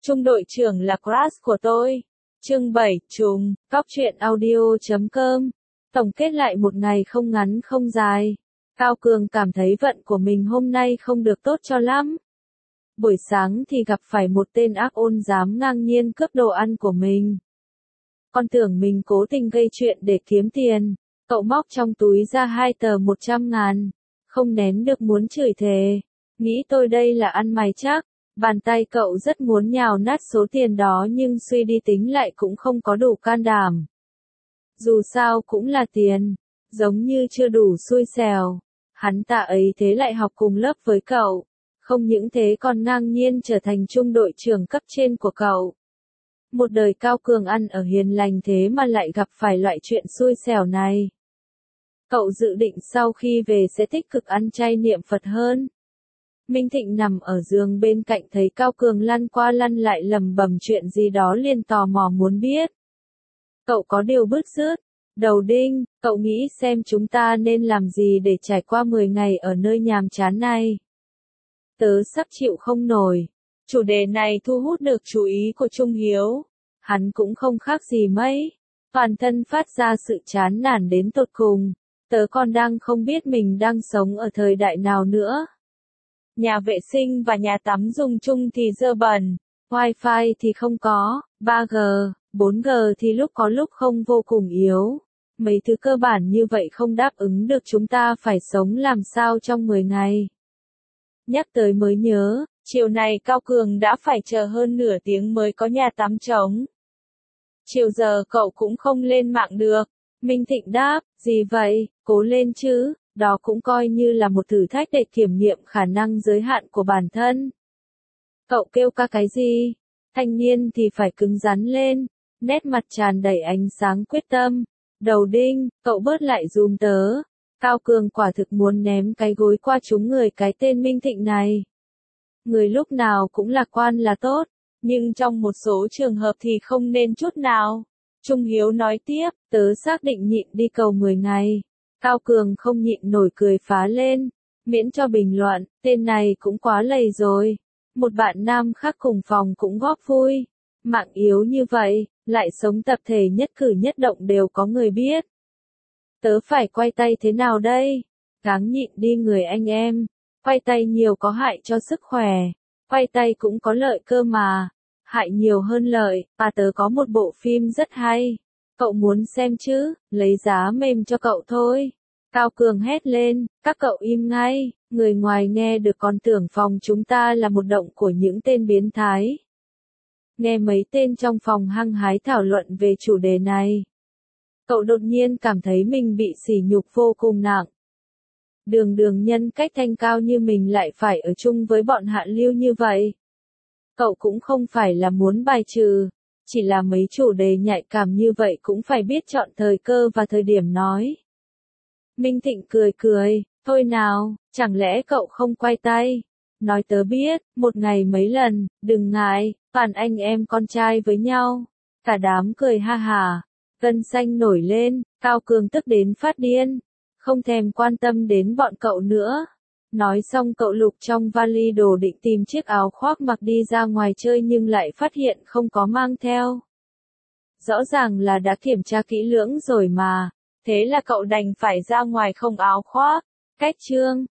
Trung đội trưởng là crush của tôi. Chương 7, trùng, Cóc truyện audio.com. Tổng kết lại một ngày không ngắn không dài. Cao Cường cảm thấy vận của mình hôm nay không được tốt cho lắm. Buổi sáng thì gặp phải một tên ác ôn dám ngang nhiên cướp đồ ăn của mình. Con tưởng mình cố tình gây chuyện để kiếm tiền. Cậu móc trong túi ra 2 tờ 100.000. Không nén được muốn chửi thề. Nghĩ tôi đây là ăn mày chắc. Bàn tay cậu rất muốn nhào nát số tiền đó nhưng suy đi tính lại cũng không có đủ can đảm. Dù sao cũng là tiền. Giống như chưa đủ xui xẻo. Hắn ta ấy thế lại học cùng lớp với cậu. Không những thế còn ngang nhiên trở thành trung đội trưởng cấp trên của cậu. Một đời Cao Cường ăn ở hiền lành thế mà lại gặp phải loại chuyện xui xẻo này. Cậu dự định sau khi về sẽ tích cực ăn chay niệm Phật hơn. Minh Thịnh nằm ở giường bên cạnh thấy Cao Cường lăn qua lăn lại lẩm bẩm chuyện gì đó liền tò mò muốn biết. Cậu có điều bứt rứt. Đầu đinh, cậu nghĩ xem chúng ta nên làm gì để trải qua 10 ngày ở nơi nhàm chán này. Tớ sắp chịu không nổi. Chủ đề này thu hút được chú ý của Trung Hiếu. Hắn cũng không khác gì mấy. Toàn thân phát ra sự chán nản đến tột cùng. Tớ còn đang không biết mình đang sống ở thời đại nào nữa. Nhà vệ sinh và nhà tắm dùng chung thì dơ bẩn. Wi-Fi thì không có. 3G, 4G thì lúc có lúc không vô cùng yếu. Mấy thứ cơ bản như vậy không đáp ứng được chúng ta phải sống làm sao trong 10 ngày. Nhắc tới mới nhớ, chiều này Cao Cường đã phải chờ hơn nửa tiếng mới có nhà tắm trống. Chiều giờ cậu cũng không lên mạng được. Minh Thịnh đáp, gì vậy, cố lên chứ, đó cũng coi như là một thử thách để kiểm nghiệm khả năng giới hạn của bản thân. Cậu kêu ca cái gì? Thanh niên thì phải cứng rắn lên, nét mặt tràn đầy ánh sáng quyết tâm. Đầu đinh, cậu bớt lại dùm tớ. Cao Cường quả thực muốn ném cái gối qua trúng người cái tên Minh Thịnh này. Người lúc nào cũng lạc quan là tốt, nhưng trong một số trường hợp thì không nên chút nào. Trung Hiếu nói tiếp, tớ xác định nhịn đi cầu 10 ngày. Cao Cường không nhịn nổi cười phá lên. Miễn cho bình luận, tên này cũng quá lầy rồi. Một bạn nam khác cùng phòng cũng góp vui. Mạng yếu như vậy, lại sống tập thể nhất cử nhất động đều có người biết. Tớ phải quay tay thế nào đây? Gắng nhịn đi người anh em. Quay tay nhiều có hại cho sức khỏe. Quay tay cũng có lợi cơ mà. Hại nhiều hơn lợi. Tớ có một bộ phim rất hay. Cậu muốn xem chứ? Lấy giá mềm cho cậu thôi. Cao Cường hét lên. Các cậu im ngay. Người ngoài nghe được còn tưởng phòng chúng ta là một động của những tên biến thái. Nghe mấy tên trong phòng hăng hái thảo luận về chủ đề này. Cậu đột nhiên cảm thấy mình bị sỉ nhục vô cùng nặng. Đường nhân cách thanh cao như mình lại phải ở chung với bọn hạ lưu như vậy. Cậu cũng không phải là muốn bài trừ, chỉ là mấy chủ đề nhạy cảm như vậy cũng phải biết chọn thời cơ và thời điểm nói. Minh Thịnh cười, thôi nào, chẳng lẽ cậu không quay tay? Nói tớ biết, một ngày mấy lần, đừng ngại, toàn anh em con trai với nhau. Cả đám cười ha hả. Gân xanh nổi lên, Cao Cường tức đến phát điên. Không thèm quan tâm đến bọn cậu nữa. Nói xong cậu lục trong vali đồ định tìm chiếc áo khoác mặc đi ra ngoài chơi nhưng lại phát hiện không có mang theo. Rõ ràng là đã kiểm tra kỹ lưỡng rồi mà. Thế là cậu đành phải ra ngoài không áo khoác. Cách chương,